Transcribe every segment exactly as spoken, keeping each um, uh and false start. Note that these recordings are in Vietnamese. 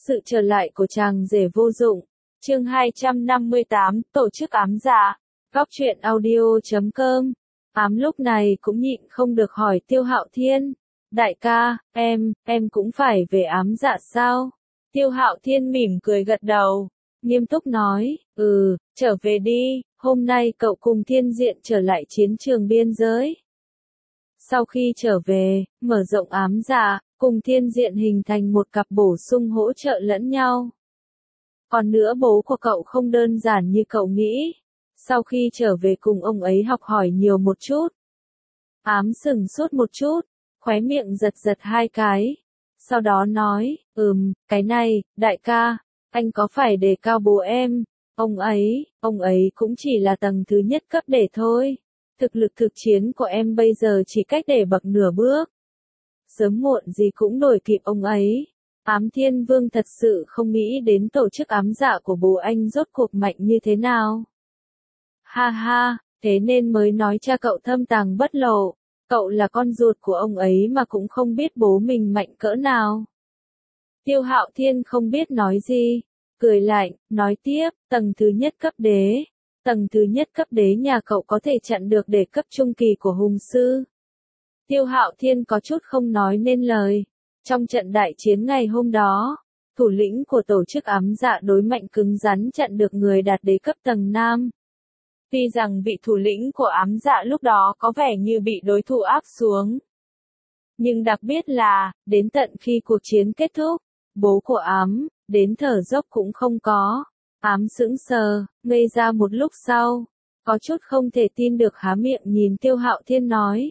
sự trở lại của chàng rể vô dụng. Chương hai trăm năm mươi tám, tổ chức ám dạ. Góc truyện audio chấm com. Ám lúc này cũng nhịn không được hỏi Tiêu Hạo Thiên. Đại ca, em, em cũng phải về ám dạ sao? Tiêu Hạo Thiên mỉm cười gật đầu. Nghiêm túc nói, ừ, trở về đi, hôm nay cậu cùng Thiên Diện trở lại chiến trường biên giới. Sau khi trở về, mở rộng ám dạ, cùng Thiên Diện hình thành một cặp bổ sung hỗ trợ lẫn nhau. Còn nữa bố của cậu không đơn giản như cậu nghĩ. Sau khi trở về cùng ông ấy học hỏi nhiều một chút. Ám sừng sốt một chút, khóe miệng giật giật hai cái. Sau đó nói, ừm, cái này, đại ca, anh có phải đề cao bố em, ông ấy, ông ấy cũng chỉ là tầng thứ nhất cấp để thôi. Thực lực thực chiến của em bây giờ chỉ cách để bậc nửa bước. Sớm muộn gì cũng đuổi kịp ông ấy. Ám Thiên Vương thật sự không nghĩ đến tổ chức ám dạ của bố anh rốt cuộc mạnh như thế nào. Ha ha, thế nên mới nói cha cậu thâm tàng bất lộ. Cậu là con ruột của ông ấy mà cũng không biết bố mình mạnh cỡ nào. Tiêu Hạo Thiên không biết nói gì, cười lạnh, nói tiếp, tầng thứ nhất cấp đế. Tầng thứ nhất cấp đế nhà cậu có thể chặn được để cấp trung kỳ của hùng sư. Tiêu Hạo Thiên có chút không nói nên lời. Trong trận đại chiến ngày hôm đó, thủ lĩnh của tổ chức ám dạ đối mạnh cứng rắn chặn được người đạt đế cấp tầng năm. Tuy rằng vị thủ lĩnh của ám dạ lúc đó có vẻ như bị đối thủ áp xuống. Nhưng đặc biệt là, đến tận khi cuộc chiến kết thúc, bố của ám, đến thở dốc cũng không có. Ám sững sờ, ngây ra một lúc sau, có chút không thể tin được há miệng nhìn Tiêu Hạo Thiên nói.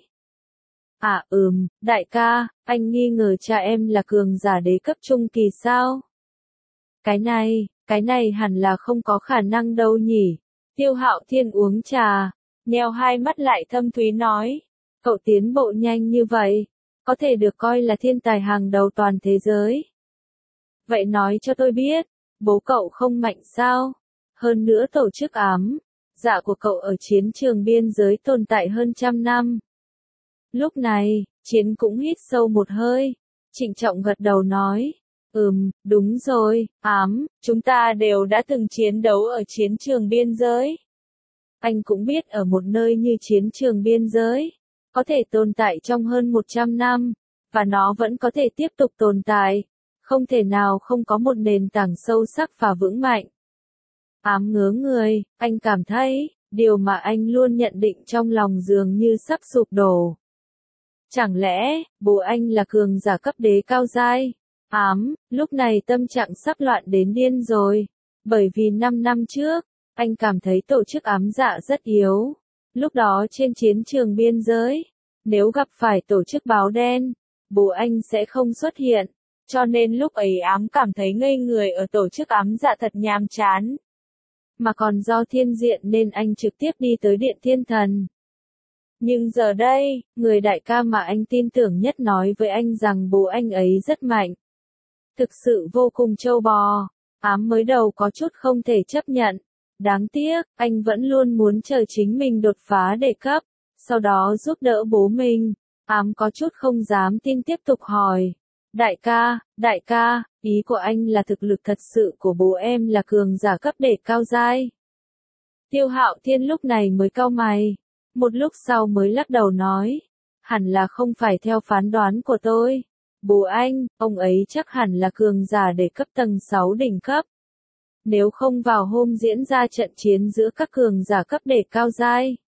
À ừm, đại ca, anh nghi ngờ cha em là cường giả đế cấp trung kỳ sao? Cái này, cái này hẳn là không có khả năng đâu nhỉ. Tiêu Hạo Thiên uống trà, nheo hai mắt lại thâm thúy nói. Cậu tiến bộ nhanh như vậy, có thể được coi là thiên tài hàng đầu toàn thế giới. Vậy nói cho tôi biết, bố cậu không mạnh sao? Hơn nữa tổ chức ám dạ của cậu ở chiến trường biên giới tồn tại hơn trăm năm. Lúc này, Chiến cũng hít sâu một hơi, trịnh trọng gật đầu nói, ừm, đúng rồi, ám, chúng ta đều đã từng chiến đấu ở chiến trường biên giới. Anh cũng biết ở một nơi như chiến trường biên giới, có thể tồn tại trong hơn một trăm năm, và nó vẫn có thể tiếp tục tồn tại, không thể nào không có một nền tảng sâu sắc và vững mạnh. Ám ngớ người, anh cảm thấy, điều mà anh luôn nhận định trong lòng dường như sắp sụp đổ. Chẳng lẽ, bố anh là cường giả cấp đế cao giai? Ám, lúc này tâm trạng sắp loạn đến điên rồi. Bởi vì năm năm trước, anh cảm thấy tổ chức ám dạ rất yếu. Lúc đó trên chiến trường biên giới, nếu gặp phải tổ chức báo đen, bố anh sẽ không xuất hiện. Cho nên lúc ấy ám cảm thấy ngây người ở tổ chức ám dạ thật nhàm chán. Mà còn do Thiên Diện nên anh trực tiếp đi tới Điện Thiên Thần. Nhưng giờ đây, người đại ca mà anh tin tưởng nhất nói với anh rằng bố anh ấy rất mạnh. Thực sự vô cùng trâu bò. Ám mới đầu có chút không thể chấp nhận. Đáng tiếc, anh vẫn luôn muốn chờ chính mình đột phá đề cấp, sau đó giúp đỡ bố mình. Ám có chút không dám tin tiếp tục hỏi. Đại ca, đại ca, ý của anh là thực lực thật sự của bố em là cường giả cấp đế cao giai. Tiêu Hạo Thiên lúc này mới cau mày. Một lúc sau mới lắc đầu nói, hẳn là không phải theo phán đoán của tôi. Bố anh, ông ấy chắc hẳn là cường giả để cấp tầng sáu đỉnh cấp. Nếu không vào hôm diễn ra trận chiến giữa các cường giả cấp đế cao giai.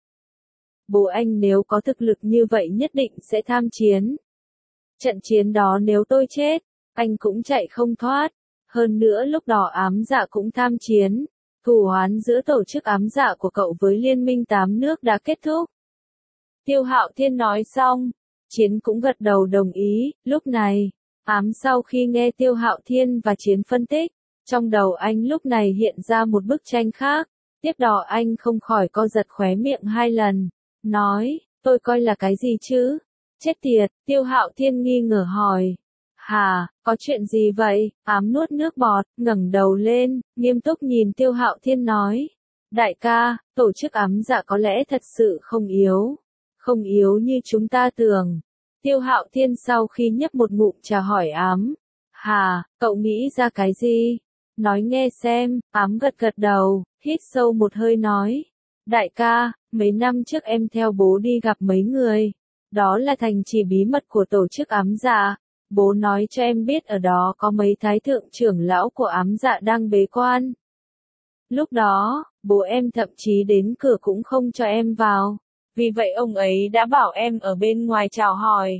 Bố anh nếu có thực lực như vậy nhất định sẽ tham chiến. Trận chiến đó nếu tôi chết, anh cũng chạy không thoát. Hơn nữa lúc đó ám dạ cũng tham chiến. Thù oán giữa tổ chức ám dạ của cậu với liên minh tám nước đã kết thúc. Tiêu Hạo Thiên nói xong, Chiến cũng gật đầu đồng ý. Lúc này, ám sau khi nghe Tiêu Hạo Thiên và Chiến phân tích, trong đầu anh lúc này hiện ra một bức tranh khác. Tiếp đó anh không khỏi co giật khóe miệng hai lần, nói, tôi coi là cái gì chứ? Chết tiệt, Tiêu Hạo Thiên nghi ngờ hỏi. Hà, có chuyện gì vậy? Ám nuốt nước bọt, ngẩng đầu lên, nghiêm túc nhìn Tiêu Hạo Thiên nói. Đại ca, tổ chức ám dạ có lẽ thật sự không yếu. Không yếu như chúng ta tưởng. Tiêu Hạo Thiên sau khi nhấp một ngụm trà hỏi ám. Hả, cậu nghĩ ra cái gì? Nói nghe xem, Ám gật gật đầu, hít sâu một hơi nói. Đại ca, mấy năm trước em theo bố đi gặp mấy người. Đó là thành trì bí mật của tổ chức Ám Dạ. Bố nói cho em biết ở đó có mấy thái thượng trưởng lão của Ám Dạ đang bế quan. Lúc đó, bố em thậm chí đến cửa cũng không cho em vào. Vì vậy ông ấy đã bảo em ở bên ngoài chào hỏi.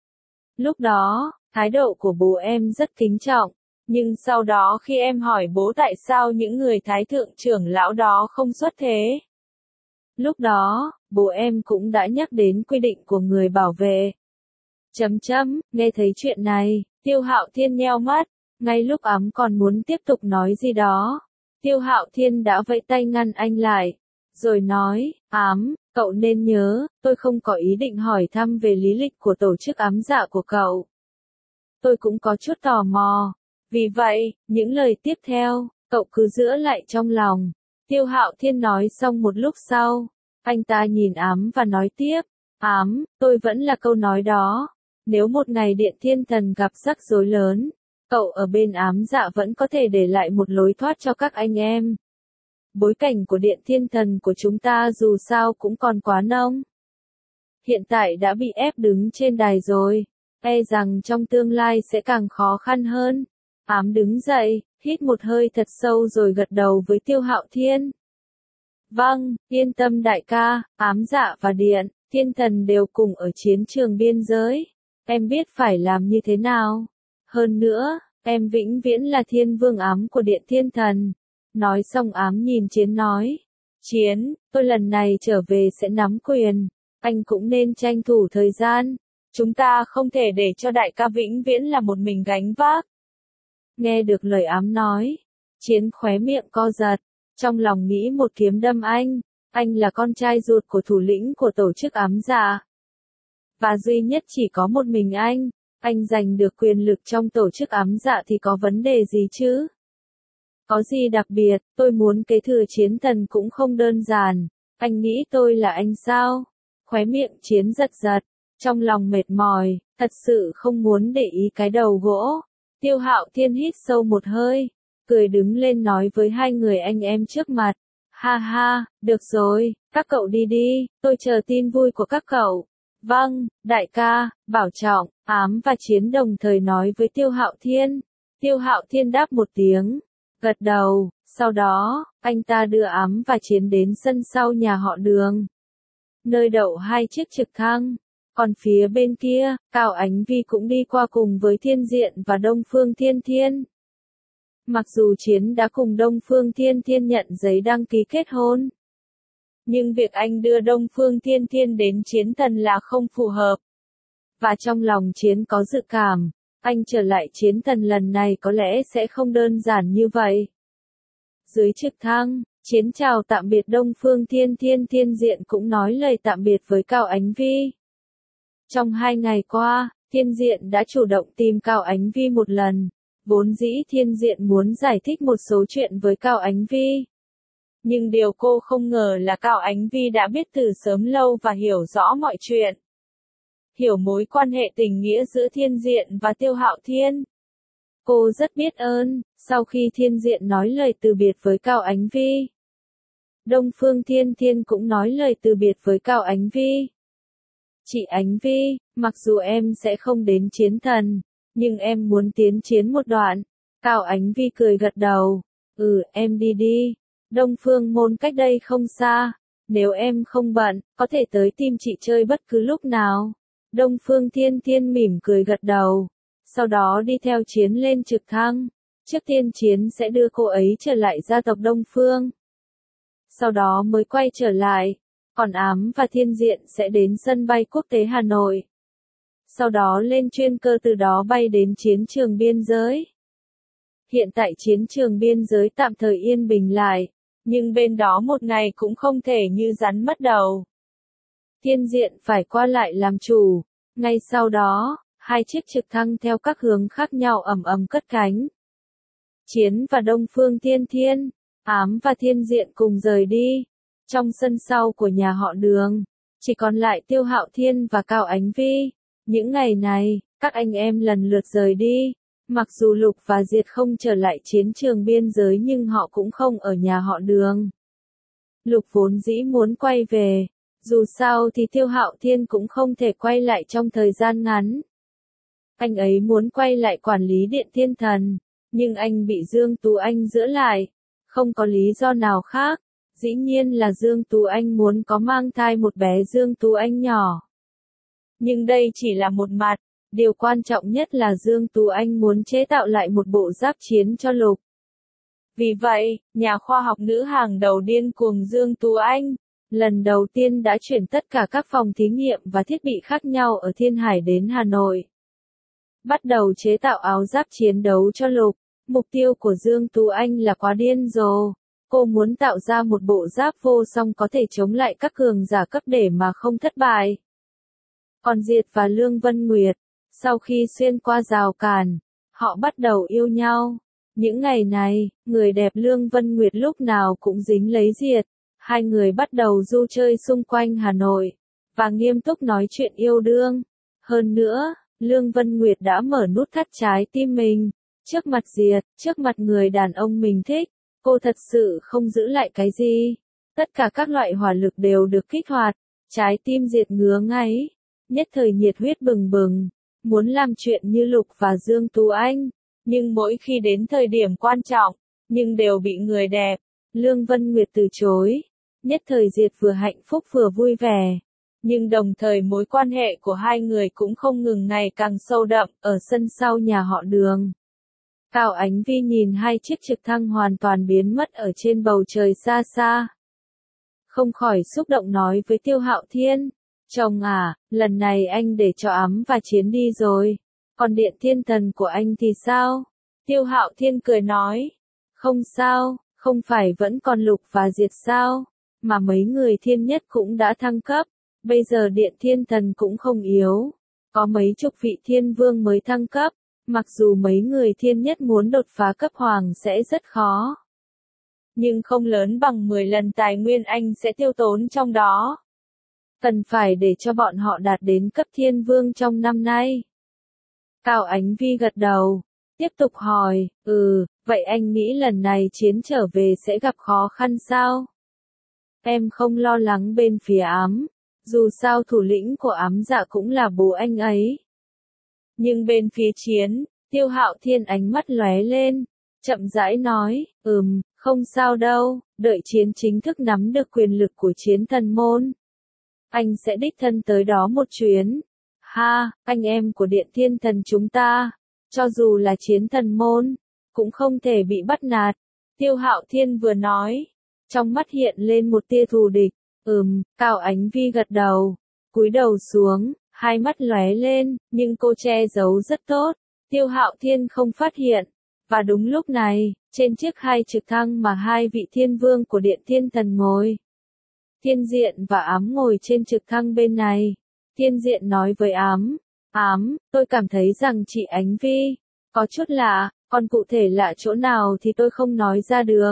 Lúc đó, thái độ của bố em rất kính trọng. Nhưng sau đó khi em hỏi bố tại sao những người thái thượng trưởng lão đó không xuất thế. Lúc đó, bố em cũng đã nhắc đến quy định của người bảo vệ. Chấm chấm, nghe thấy chuyện này, Tiêu Hạo Thiên nheo mắt, ngay lúc Ám còn muốn tiếp tục nói gì đó. Tiêu Hạo Thiên đã vẫy tay ngăn anh lại, rồi nói, Ám, cậu nên nhớ, tôi không có ý định hỏi thăm về lý lịch của tổ chức Ám Dạ của cậu. Tôi cũng có chút tò mò. Vì vậy, những lời tiếp theo, cậu cứ giữ lại trong lòng. Tiêu Hạo Thiên nói xong một lúc sau, anh ta nhìn Ám và nói tiếp, Ám, tôi vẫn là câu nói đó. Nếu một ngày Điện Thiên Thần gặp rắc rối lớn, cậu ở bên Ám Dạ vẫn có thể để lại một lối thoát cho các anh em. Bối cảnh của Điện Thiên Thần của chúng ta dù sao cũng còn quá nông. Hiện tại đã bị ép đứng trên đài rồi, e rằng trong tương lai sẽ càng khó khăn hơn. Ám đứng dậy, hít một hơi thật sâu rồi gật đầu với Tiêu Hạo Thiên. Vâng, yên tâm đại ca, Ám Dạ và Điện Thiên Thần đều cùng ở chiến trường biên giới. Em biết phải làm như thế nào. Hơn nữa, em vĩnh viễn là thiên vương Ám của Điện Thiên Thần. Nói xong Ám nhìn Chiến nói. Chiến, tôi lần này trở về sẽ nắm quyền. Anh cũng nên tranh thủ thời gian. Chúng ta không thể để cho đại ca vĩnh viễn là một mình gánh vác. Nghe được lời Ám nói, Chiến khóe miệng co giật, trong lòng nghĩ một kiếm đâm anh. Anh là con trai ruột của thủ lĩnh của tổ chức Ám Dạ. Và duy nhất chỉ có một mình anh, anh giành được quyền lực trong tổ chức Ám Dạ thì có vấn đề gì chứ? Có gì đặc biệt, tôi muốn kế thừa Chiến Thần cũng không đơn giản. Anh nghĩ tôi là anh sao? Khóe miệng Chiến giật giật, trong lòng mệt mỏi, thật sự không muốn để ý cái đầu gỗ. Tiêu Hạo Thiên hít sâu một hơi, cười đứng lên nói với hai người anh em trước mặt. Ha ha, được rồi, các cậu đi đi, tôi chờ tin vui của các cậu. Vâng, đại ca, bảo trọng. Ám và Chiến đồng thời nói với Tiêu Hạo Thiên. Tiêu Hạo Thiên đáp một tiếng, gật đầu, sau đó, anh ta đưa Ám và Chiến đến sân sau nhà họ Đường. Nơi đậu hai chiếc trực thăng. Còn phía bên kia, Cao Ánh Vi cũng đi qua cùng với Thiên Diện và Đông Phương Thiên Thiên. Mặc dù Chiến đã cùng Đông Phương Thiên Thiên nhận giấy đăng ký kết hôn, nhưng việc anh đưa Đông Phương Thiên Thiên đến Chiến Thần là không phù hợp. Và trong lòng Chiến có dự cảm, anh trở lại Chiến Thần lần này có lẽ sẽ không đơn giản như vậy. Dưới trực thăng, Chiến chào tạm biệt Đông Phương Thiên Thiên. Thiên Diện cũng nói lời tạm biệt với Cao Ánh Vi. Trong hai ngày qua, Thiên Diện đã chủ động tìm Cao Ánh Vi một lần. Vốn dĩ Thiên Diện muốn giải thích một số chuyện với Cao Ánh Vi. Nhưng điều cô không ngờ là Cao Ánh Vi đã biết từ sớm lâu và hiểu rõ mọi chuyện. Hiểu mối quan hệ tình nghĩa giữa Thiên Diện và Tiêu Hạo Thiên. Cô rất biết ơn, sau khi Thiên Diện nói lời từ biệt với Cao Ánh Vi. Đông Phương Thiên Thiên cũng nói lời từ biệt với Cao Ánh Vi. Chị Ánh Vi, mặc dù em sẽ không đến Chiến Thần, nhưng em muốn tiến chiến một đoạn. Cao Ánh Vi cười gật đầu. Ừ, em đi đi. Đông Phương Môn cách đây không xa. Nếu em không bận, có thể tới tìm chị chơi bất cứ lúc nào. Đông Phương Thiên Thiên mỉm cười gật đầu. Sau đó đi theo Chiến lên trực thăng. Trước tiên Chiến sẽ đưa cô ấy trở lại gia tộc Đông Phương. Sau đó mới quay trở lại. Còn Ám và Thiên Diện sẽ đến sân bay quốc tế Hà Nội. Sau đó lên chuyên cơ từ đó bay đến chiến trường biên giới. Hiện tại chiến trường biên giới tạm thời yên bình lại, nhưng bên đó một ngày cũng không thể như rắn mất đầu. Thiên Diện phải qua lại làm chủ. Ngay sau đó, hai chiếc trực thăng theo các hướng khác nhau ầm ầm cất cánh. Chiến và Đông Phương Thiên Thiên, Ám và Thiên Diện cùng rời đi. Trong sân sau của nhà họ Đường, chỉ còn lại Tiêu Hạo Thiên và Cao Ánh Vi. Những ngày này, các anh em lần lượt rời đi. Mặc dù Lục và Diệt không trở lại chiến trường biên giới nhưng họ cũng không ở nhà họ Đường. Lục vốn dĩ muốn quay về, dù sao thì Tiêu Hạo Thiên cũng không thể quay lại trong thời gian ngắn. Anh ấy muốn quay lại quản lý Điện Thiên Thần, nhưng anh bị Dương Tú Anh giữ lại, không có lý do nào khác. Dĩ nhiên là Dương Tú Anh muốn có mang thai một bé Dương Tú Anh nhỏ. Nhưng đây chỉ là một mặt, điều quan trọng nhất là Dương Tú Anh muốn chế tạo lại một bộ giáp chiến cho Lục. Vì vậy, nhà khoa học nữ hàng đầu điên cuồng Dương Tú Anh, lần đầu tiên đã chuyển tất cả các phòng thí nghiệm và thiết bị khác nhau ở Thiên Hải đến Hà Nội. Bắt đầu chế tạo áo giáp chiến đấu cho Lục. Mục tiêu của Dương Tú Anh là quá điên rồ. Cô muốn tạo ra một bộ giáp vô song có thể chống lại các cường giả cấp để mà không thất bại. Còn Diệt và Lương Vân Nguyệt, sau khi xuyên qua rào cản, họ bắt đầu yêu nhau. Những ngày này, người đẹp Lương Vân Nguyệt lúc nào cũng dính lấy Diệt. Hai người bắt đầu du chơi xung quanh Hà Nội, và nghiêm túc nói chuyện yêu đương. Hơn nữa, Lương Vân Nguyệt đã mở nút thắt trái tim mình. Trước mặt Diệt, trước mặt người đàn ông mình thích, cô thật sự không giữ lại cái gì. Tất cả các loại hỏa lực đều được kích hoạt. Trái tim Diệt ngứa ngáy, nhất thời nhiệt huyết bừng bừng, muốn làm chuyện như Lục và Dương Tú Anh. Nhưng mỗi khi đến thời điểm quan trọng, nhưng đều bị người đẹp, Lương Vân Nguyệt từ chối. Nhất thời Diệt vừa hạnh phúc vừa vui vẻ. Nhưng đồng thời mối quan hệ của hai người cũng không ngừng ngày càng sâu đậm, ở sân sau nhà họ Đường. Cao Ánh Vi nhìn hai chiếc trực thăng hoàn toàn biến mất ở trên bầu trời xa xa. Không khỏi xúc động nói với Tiêu Hạo Thiên, chồng à, lần này anh để cho Ấm và Chiến đi rồi, còn Điện Thiên Thần của anh thì sao? Tiêu Hạo Thiên cười nói, không sao, không phải vẫn còn Lục và Diệt sao, mà mấy người thiên nhất cũng đã thăng cấp, bây giờ Điện Thiên Thần cũng không yếu, có mấy chục vị thiên vương mới thăng cấp. Mặc dù mấy người thiên nhất muốn đột phá cấp hoàng sẽ rất khó, nhưng không lớn bằng mười lần tài nguyên anh sẽ tiêu tốn trong đó. Cần phải để cho bọn họ đạt đến cấp thiên vương trong năm nay. Cao Ánh Vi gật đầu, tiếp tục hỏi, ừ, vậy anh nghĩ lần này Chiến trở về sẽ gặp khó khăn sao? Em không lo lắng bên phía Ám, dù sao thủ lĩnh của Ám Dạ cũng là bố anh ấy. Nhưng bên phía Chiến, Tiêu Hạo Thiên ánh mắt lóe lên, chậm rãi nói, ừm, không sao đâu, đợi Chiến chính thức nắm được quyền lực của Chiến Thần Môn. Anh sẽ đích thân tới đó một chuyến. Ha, anh em của Điện Thiên Thần chúng ta, cho dù là Chiến Thần Môn, cũng không thể bị bắt nạt. Tiêu Hạo Thiên vừa nói, trong mắt hiện lên một tia thù địch, ừm, Cao Ánh Vi gật đầu, cúi đầu xuống. Hai mắt lóe lên, nhưng cô che giấu rất tốt. Tiêu Hạo Thiên không phát hiện. Và đúng lúc này, trên chiếc hai trực thăng mà hai vị thiên vương của Điện Thiên Thần ngồi. Thiên Diện và Ám ngồi trên trực thăng bên này. Thiên Diện nói với Ám, Ám, tôi cảm thấy rằng chị Ánh Vi có chút lạ, còn cụ thể lạ chỗ nào thì tôi không nói ra được.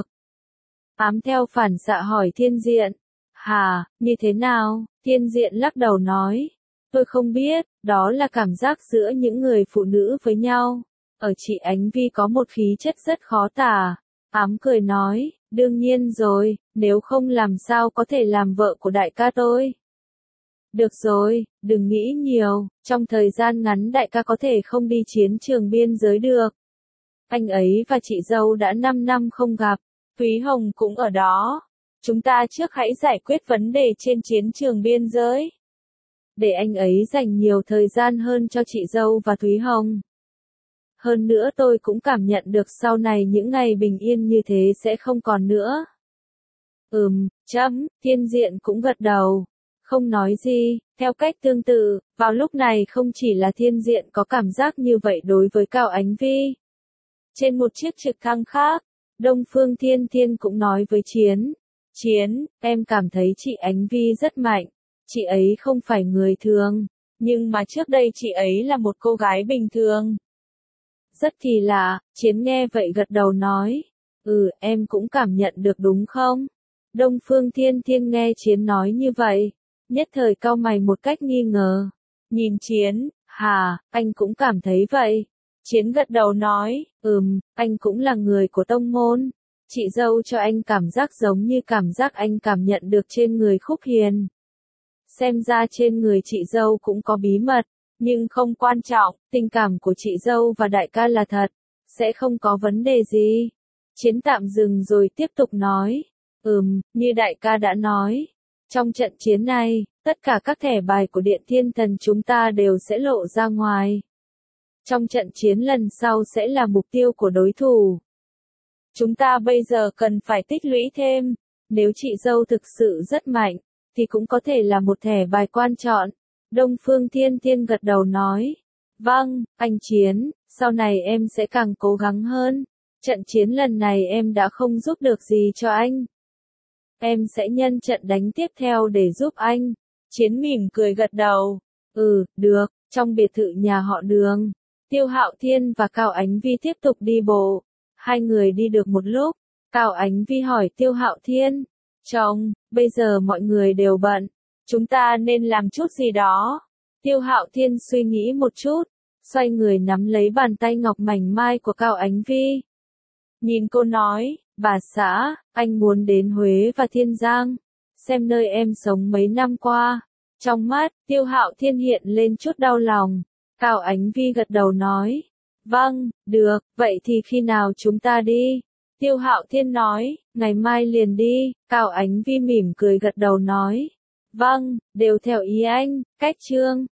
Ám theo phản xạ hỏi Thiên Diện, hà, như thế nào? Thiên Diện lắc đầu nói, tôi không biết, đó là cảm giác giữa những người phụ nữ với nhau. Ở chị Ánh Vi có một khí chất rất khó tả. Ám cười nói, đương nhiên rồi, nếu không làm sao có thể làm vợ của đại ca tôi. Được rồi, đừng nghĩ nhiều, trong thời gian ngắn đại ca có thể không đi chiến trường biên giới được. Anh ấy và chị dâu đã năm năm không gặp, Thúy Hồng cũng ở đó. Chúng ta trước hãy giải quyết vấn đề trên chiến trường biên giới. Để anh ấy dành nhiều thời gian hơn cho chị dâu và Thúy Hồng. Hơn nữa tôi cũng cảm nhận được sau này những ngày bình yên như thế sẽ không còn nữa. Ừm, chấm, Thiên Diện cũng gật đầu. Không nói gì, theo cách tương tự, vào lúc này không chỉ là Thiên Diện có cảm giác như vậy đối với Cao Ánh Vi. Trên một chiếc trực thăng khác, Đông Phương Thiên Thiên cũng nói với Chiến. Chiến, em cảm thấy chị Ánh Vi rất mạnh. Chị ấy không phải người thường, nhưng mà trước đây chị ấy là một cô gái bình thường. Rất kỳ lạ, Chiến nghe vậy gật đầu nói, ừ, em cũng cảm nhận được đúng không? Đông Phương Thiên Thiên nghe Chiến nói như vậy, nhất thời cau mày một cách nghi ngờ. Nhìn Chiến, hà, anh cũng cảm thấy vậy. Chiến gật đầu nói, ừm, anh cũng là người của tông môn. Chị dâu cho anh cảm giác giống như cảm giác anh cảm nhận được trên người Khúc Hiền. Xem ra trên người chị dâu cũng có bí mật, nhưng không quan trọng, tình cảm của chị dâu và đại ca là thật, sẽ không có vấn đề gì. Chiến tạm dừng rồi tiếp tục nói, ừm, như đại ca đã nói, trong trận chiến này, tất cả các thẻ bài của Điện Thiên Thần chúng ta đều sẽ lộ ra ngoài. Trong trận chiến lần sau sẽ là mục tiêu của đối thủ. Chúng ta bây giờ cần phải tích lũy thêm, nếu chị dâu thực sự rất mạnh, thì cũng có thể là một thẻ bài quan trọng. Đông Phương Thiên Thiên gật đầu nói, vâng, anh Chiến, sau này em sẽ càng cố gắng hơn. Trận chiến lần này em đã không giúp được gì cho anh. Em sẽ nhân trận đánh tiếp theo để giúp anh. Chiến mỉm cười gật đầu. Ừ, được, trong biệt thự nhà họ Đường, Tiêu Hạo Thiên và Cao Ánh Vi tiếp tục đi bộ. Hai người đi được một lúc, Cao Ánh Vi hỏi Tiêu Hạo Thiên, chồng, bây giờ mọi người đều bận, chúng ta nên làm chút gì đó. Tiêu Hạo Thiên suy nghĩ một chút, xoay người nắm lấy bàn tay ngọc mảnh mai của Cao Ánh Vi. Nhìn cô nói, bà xã, anh muốn đến Huế và Thiên Giang, xem nơi em sống mấy năm qua. Trong mắt, Tiêu Hạo Thiên hiện lên chút đau lòng. Cao Ánh Vi gật đầu nói, vâng, được, vậy thì khi nào chúng ta đi? Tiêu Hạo Thiên nói, ngày mai liền đi. Cao Ánh Vi mỉm cười gật đầu nói, vâng, đều theo ý anh. Cách chương